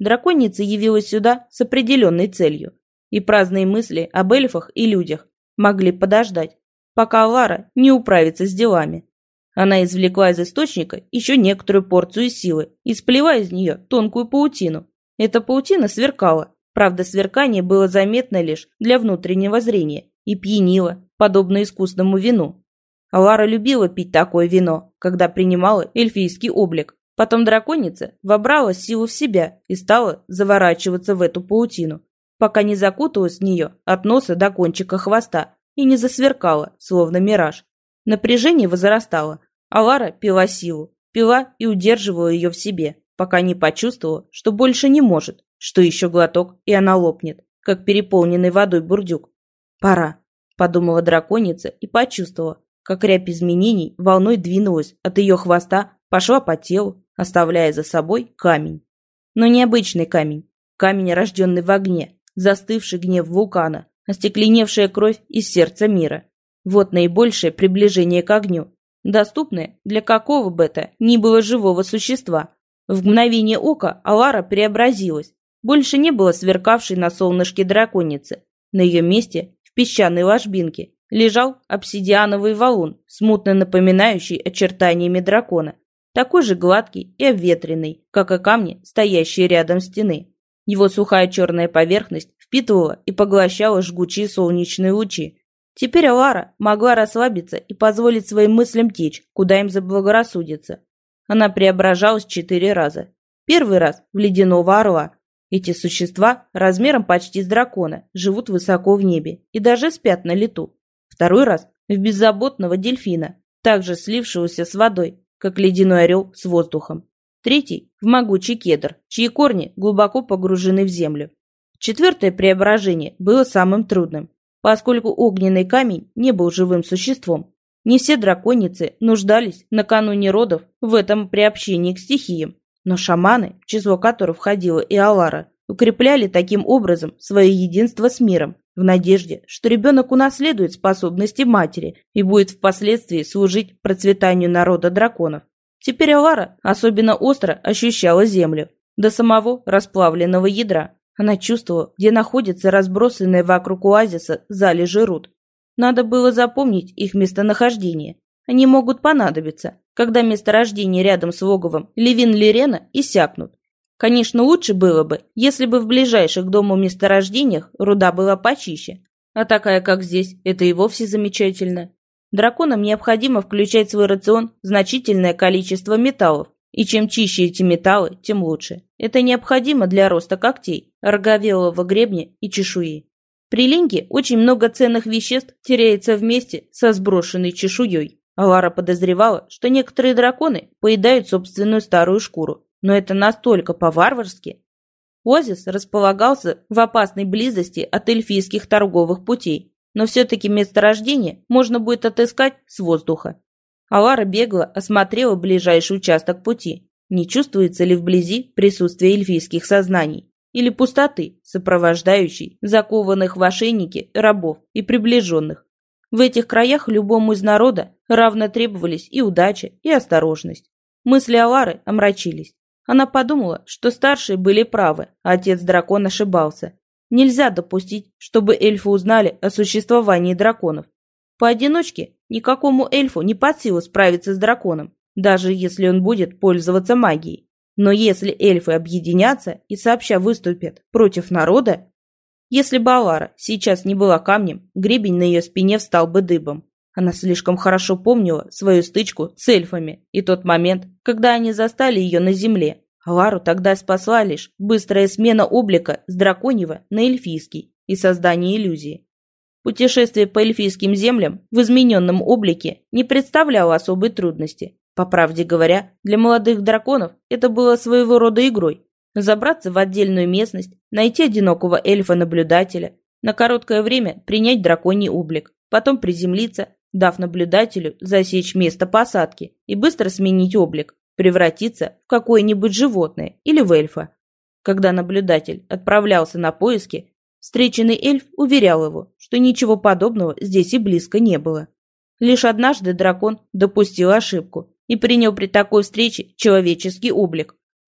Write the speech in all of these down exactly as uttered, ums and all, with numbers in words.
драконица явилась сюда с определенной целью, и праздные мысли об эльфах и людях могли подождать, пока Алара не управится с делами. Она извлекла из источника еще некоторую порцию силы и сплела из нее тонкую паутину. Эта паутина сверкала, правда, сверкание было заметно лишь для внутреннего зрения и пьянило, подобно искусному вину. Алара любила пить такое вино, когда принимала эльфийский облик. Потом драконица вобрала силу в себя и стала заворачиваться в эту паутину, пока не закуталась в нее от носа до кончика хвоста и не засверкала, словно мираж. Напряжение возрастало, а Лара пила силу, пила и удерживала ее в себе, пока не почувствовала, что больше не может, что еще глоток, и она лопнет, как переполненный водой бурдюк. «Пора», — подумала драконица и почувствовала, как рябь изменений волной двинулась от ее хвоста, пошла по телу, оставляя за собой камень. Но не обычный камень, камень, рожденный в огне, застывший гнев вулкана, остекленевшая кровь из сердца мира. Вот наибольшее приближение к огню, доступное для какого бы то ни было живого существа. В мгновение ока Алара преобразилась. Больше не было сверкавшей на солнышке драконицы. На ее месте, в песчаной ложбинке, лежал обсидиановый валун, смутно напоминающий очертаниями дракона, такой же гладкий и обветренный, как и камни, стоящие рядом стены. Его сухая черная поверхность впитывала и поглощала жгучие солнечные лучи. Теперь Алара могла расслабиться и позволить своим мыслям течь, куда им заблагорассудится. Она преображалась четыре раза. Первый раз в ледяного орла. Эти существа размером почти с дракона живут высоко в небе и даже спят на лету. Второй раз в беззаботного дельфина, также слившегося с водой, как ледяной орел с воздухом. Третий в могучий кедр, чьи корни глубоко погружены в землю. Четвертое преображение было самым трудным, поскольку огненный камень не был живым существом. Не все драконицы нуждались накануне родов в этом приобщении к стихиям, но шаманы, в число которых входила и Алара, укрепляли таким образом свое единство с миром, в надежде, что ребенок унаследует способности матери и будет впоследствии служить процветанию народа драконов. Теперь Алара особенно остро ощущала землю, до самого расплавленного ядра. Она чувствовала, где находятся разбросанные вокруг оазиса залежи руд. Надо было запомнить их местонахождение. Они могут понадобиться, когда месторождения рядом с логовом Левин-Лирена иссякнут. Конечно, лучше было бы, если бы в ближайших к дому месторождениях руда была почище. А такая, как здесь, это и вовсе замечательно. Драконам необходимо включать в свой рацион значительное количество металлов. И чем чище эти металлы, тем лучше. Это необходимо для роста когтей, роговелого гребня и чешуи. При линьке очень много ценных веществ теряется вместе со сброшенной чешуей. Алара подозревала, что некоторые драконы поедают собственную старую шкуру, но это настолько по-варварски. Оазис располагался в опасной близости от эльфийских торговых путей, но все-таки месторождение можно будет отыскать с воздуха. Алара бегло осмотрела ближайший участок пути. Не чувствуется ли вблизи присутствие эльфийских сознаний или пустоты, сопровождающей закованных в ошейники рабов и приближенных. В этих краях любому из народа равно требовались и удача, и осторожность. Мысли Алары омрачились. Она подумала, что старшие были правы, а отец дракона ошибался. Нельзя допустить, чтобы эльфы узнали о существовании драконов. Поодиночке никакому эльфу не под силу справиться с драконом, даже если он будет пользоваться магией. Но если эльфы объединятся и сообща выступят против народа... Если бы Алара сейчас не была камнем, гребень на ее спине встал бы дыбом. Она слишком хорошо помнила свою стычку с эльфами и тот момент, когда они застали ее на земле. Алару тогда спасла лишь быстрая смена облика с драконьего на эльфийский и создание иллюзии. Путешествие по эльфийским землям в измененном облике не представляло особой трудности. По правде говоря, для молодых драконов это было своего рода игрой. Забраться в отдельную местность, найти одинокого эльфа-наблюдателя, на короткое время принять драконий облик, потом приземлиться, дав наблюдателю засечь место посадки и быстро сменить облик, превратиться в какое-нибудь животное или в эльфа. Когда наблюдатель отправлялся на поиски, встреченный эльф уверял его, что ничего подобного здесь и близко не было. Лишь однажды дракон допустил ошибку и принял при такой встрече человеческий облик.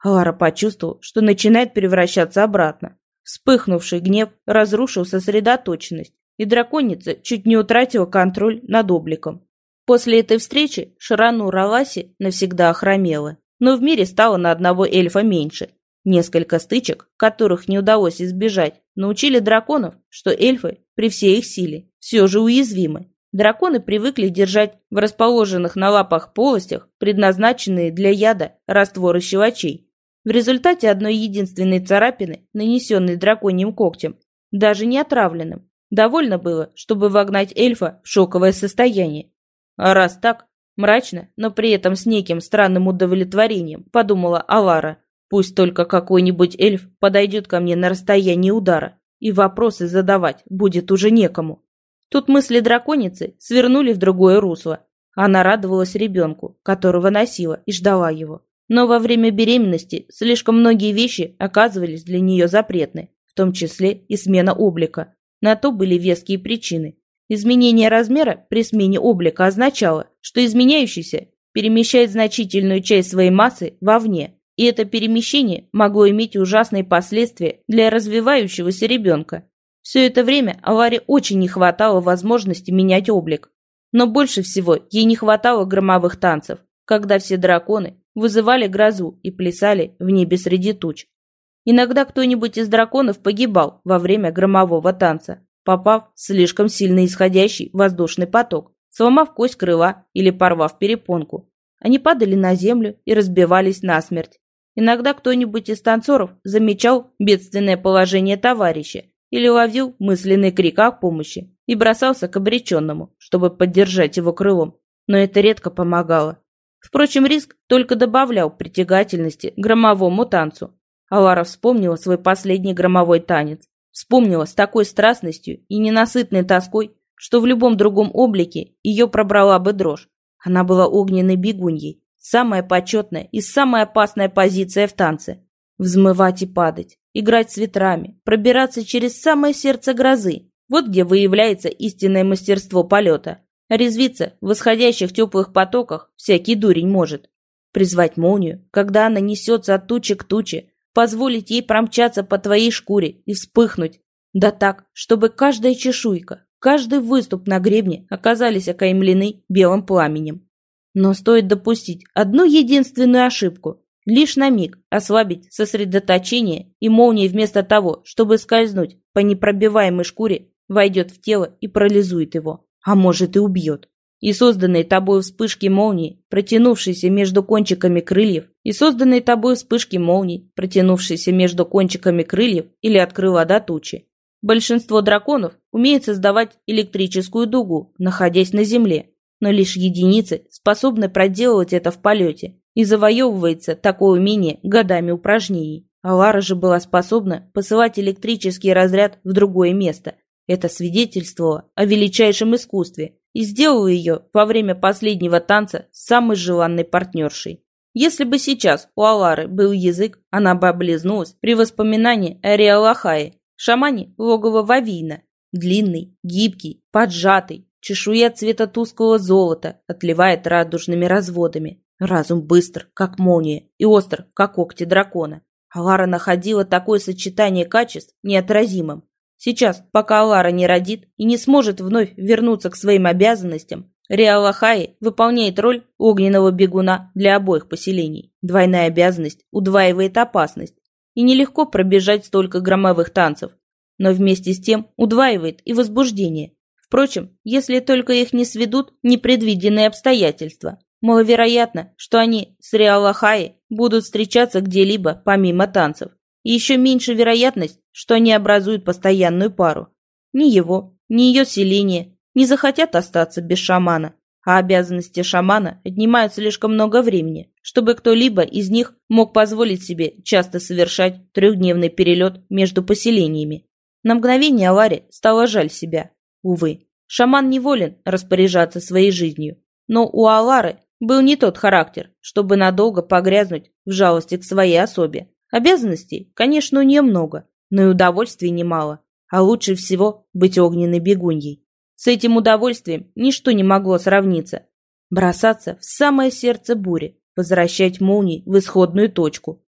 Лара почувствовал, что начинает превращаться обратно. Вспыхнувший гнев разрушил сосредоточенность, и драконица чуть не утратила контроль над обликом. После этой встречи Шарану Раласи навсегда охромела, но в мире стало на одного эльфа меньше. Несколько стычек, которых не удалось избежать, научили драконов, что эльфы при всей их силе все же уязвимы. Драконы привыкли держать в расположенных на лапах полостях предназначенные для яда растворы щелочей. В результате одной единственной царапины, нанесенной драконьим когтем, даже не отравленным, довольно было, чтобы вогнать эльфа в шоковое состояние. А раз так, мрачно, но при этом с неким странным удовлетворением, подумала Алара, пусть только какой-нибудь эльф подойдет ко мне на расстоянии удара, и вопросы задавать будет уже некому. Тут мысли драконицы свернули в другое русло. Она радовалась ребенку, которого носила, и ждала его. Но во время беременности слишком многие вещи оказывались для нее запретны, в том числе и смена облика. На то были веские причины. Изменение размера при смене облика означало, что изменяющийся перемещает значительную часть своей массы вовне, и это перемещение могло иметь ужасные последствия для развивающегося ребенка. Все это время Аларе очень не хватало возможности менять облик. Но больше всего ей не хватало громовых танцев, когда все драконы вызывали грозу и плясали в небе среди туч. Иногда кто-нибудь из драконов погибал во время громового танца, попав в слишком сильно исходящий воздушный поток, сломав кость крыла или порвав перепонку. Они падали на землю и разбивались насмерть. Иногда кто-нибудь из танцоров замечал бедственное положение товарища или ловил мысленный крик о помощи и бросался к обреченному, чтобы поддержать его крылом. Но это редко помогало. Впрочем, риск только добавлял притягательности громовому танцу. Алара вспомнила свой последний громовой танец. Вспомнила с такой страстностью и ненасытной тоской, что в любом другом облике ее пробрала бы дрожь. Она была огненной бегуньей, самая почетная и самая опасная позиция в танце. Взмывать и падать, играть с ветрами, пробираться через самое сердце грозы. Вот где выявляется истинное мастерство полета. А резвиться в восходящих теплых потоках всякий дурень может. Призвать молнию, когда она несется от тучи к туче, позволить ей промчаться по твоей шкуре и вспыхнуть. Да так, чтобы каждая чешуйка, каждый выступ на гребне оказались окаймлены белым пламенем. Но стоит допустить одну единственную ошибку, лишь на миг ослабить сосредоточение, и молния вместо того, чтобы скользнуть по непробиваемой шкуре, войдет в тело и парализует его, а может и убьет. И созданные тобой вспышки молний, протянувшиеся между кончиками крыльев, и созданные тобой вспышки молний, протянувшиеся между кончиками крыльев или от крыла до тучи. Большинство драконов умеет создавать электрическую дугу, находясь на земле, но лишь единицы способны проделывать это в полете, и завоевывается такое умение годами упражнений. Алара же была способна посылать электрический разряд в другое место. Это свидетельствовало о величайшем искусстве и сделало ее во время последнего танца самой желанной партнершей. Если бы сейчас у Алары был язык, она бы облизнулась при воспоминании о Риалахае, шамане логова Вавина. Длинный, гибкий, поджатый, чешуя цвета тусклого золота отливает радужными разводами. Разум быстр, как молния, и остр, как когти дракона. Алара находила такое сочетание качеств неотразимым. Сейчас, пока Алара не родит и не сможет вновь вернуться к своим обязанностям, Риалахаи выполняет роль огненного бегуна для обоих поселений. Двойная обязанность удваивает опасность. И нелегко пробежать столько громовых танцев. Но вместе с тем удваивает и возбуждение. Впрочем, если только их не сведут непредвиденные обстоятельства. Маловероятно, что они с Риалахаи будут встречаться где-либо помимо танцев. И еще меньше вероятность, что они образуют постоянную пару. Ни его, ни ее селение не захотят остаться без шамана, а обязанности шамана отнимают слишком много времени, чтобы кто-либо из них мог позволить себе часто совершать трехдневный перелет между поселениями. На мгновение Аларе стало жаль себя. Увы, шаман не волен распоряжаться своей жизнью, но у Алары был не тот характер, чтобы надолго погрязнуть в жалости к своей особе. Обязанностей, конечно, у нее много, но и удовольствий немало, а лучше всего быть огненной бегуньей. С этим удовольствием ничто не могло сравниться. Бросаться в самое сердце бури, возвращать молнии в исходную точку,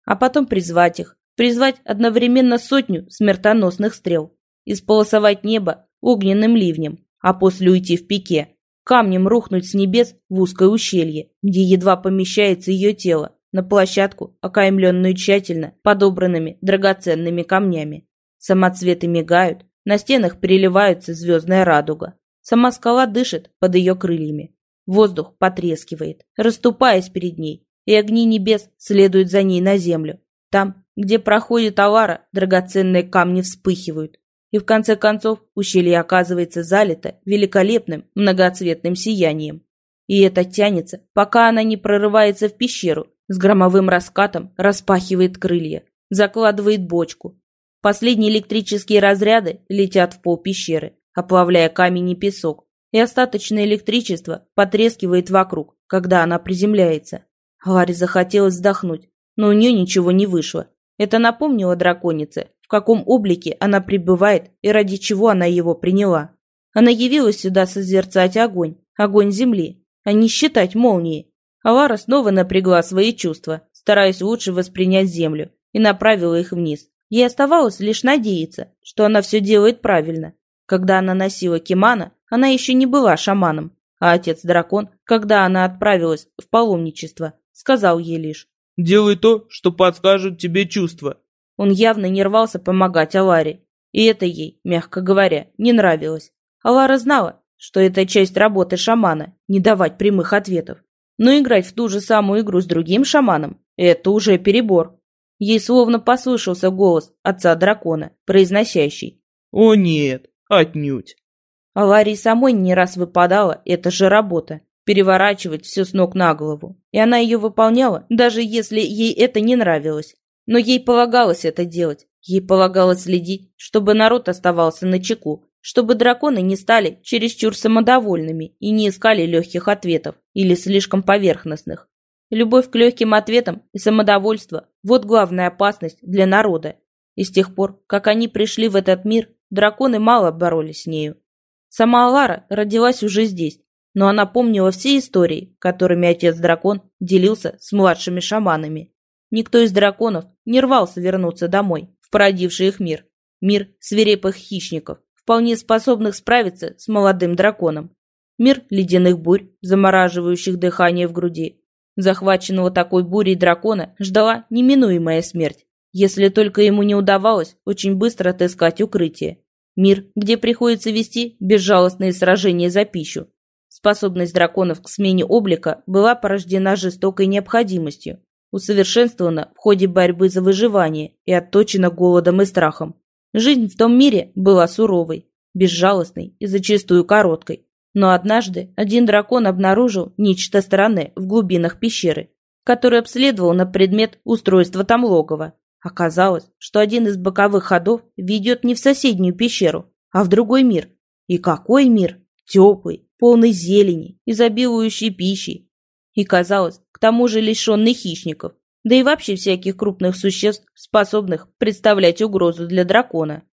а потом призвать их, призвать одновременно сотню смертоносных стрел, исполосовать небо огненным ливнем, а после уйти в пике, камнем рухнуть с небес в узкое ущелье, где едва помещается ее тело, на площадку, окаймленную тщательно подобранными драгоценными камнями. Самоцветы мигают, на стенах переливается звездная радуга. Сама скала дышит под ее крыльями. Воздух потрескивает, расступаясь перед ней, и огни небес следуют за ней на землю. Там, где проходит Алара, драгоценные камни вспыхивают. И в конце концов ущелье оказывается залито великолепным многоцветным сиянием. И это тянется, пока она не прорывается в пещеру, с громовым раскатом распахивает крылья, закладывает бочку. Последние электрические разряды летят в пол пещеры, оплавляя камень и песок, и остаточное электричество потрескивает вокруг, когда она приземляется. Ларе захотелось вздохнуть, но у нее ничего не вышло. Это напомнило драконице, в каком облике она пребывает и ради чего она его приняла. Она явилась сюда созерцать огонь, огонь земли, а не считать молнии. А Лара снова напрягла свои чувства, стараясь лучше воспринять землю, и направила их вниз. Ей оставалось лишь надеяться, что она все делает правильно. Когда она носила кимано, она еще не была шаманом, а отец-дракон, когда она отправилась в паломничество, сказал ей лишь: «Делай то, что подскажут тебе чувства». Он явно не рвался помогать Аларе, и это ей, мягко говоря, не нравилось. Алара знала, что это часть работы шамана – не давать прямых ответов. Но играть в ту же самую игру с другим шаманом – это уже перебор. Ей словно послышался голос отца-дракона, произносящий: «О нет, отнюдь». Аларе самой не раз выпадала эта же работа – переворачивать все с ног на голову. И она ее выполняла, даже если ей это не нравилось. Но ей полагалось это делать. Ей полагалось следить, чтобы народ оставался начеку, чтобы драконы не стали чересчур самодовольными и не искали легких ответов или слишком поверхностных. Любовь к легким ответам и самодовольство – вот главная опасность для народа. И с тех пор, как они пришли в этот мир, драконы мало боролись с нею. Сама Алара родилась уже здесь, но она помнила все истории, которыми отец-дракон делился с младшими шаманами. Никто из драконов не рвался вернуться домой, в породивший их мир. Мир свирепых хищников, вполне способных справиться с молодым драконом. Мир ледяных бурь, замораживающих дыхание в груди. Захваченного такой бурей дракона ждала неминуемая смерть, если только ему не удавалось очень быстро отыскать укрытие. Мир, где приходится вести безжалостные сражения за пищу. Способность драконов к смене облика была порождена жестокой необходимостью, усовершенствована в ходе борьбы за выживание и отточена голодом и страхом. Жизнь в том мире была суровой, безжалостной и зачастую короткой. Но однажды один дракон обнаружил нечто странное в глубинах пещеры, который обследовал на предмет устройства там логова. Оказалось, что один из боковых ходов ведет не в соседнюю пещеру, а в другой мир. И какой мир? Теплый, полный зелени, изобилующий пищей. И, казалось, к тому же лишенный хищников, да и вообще всяких крупных существ, способных представлять угрозу для дракона.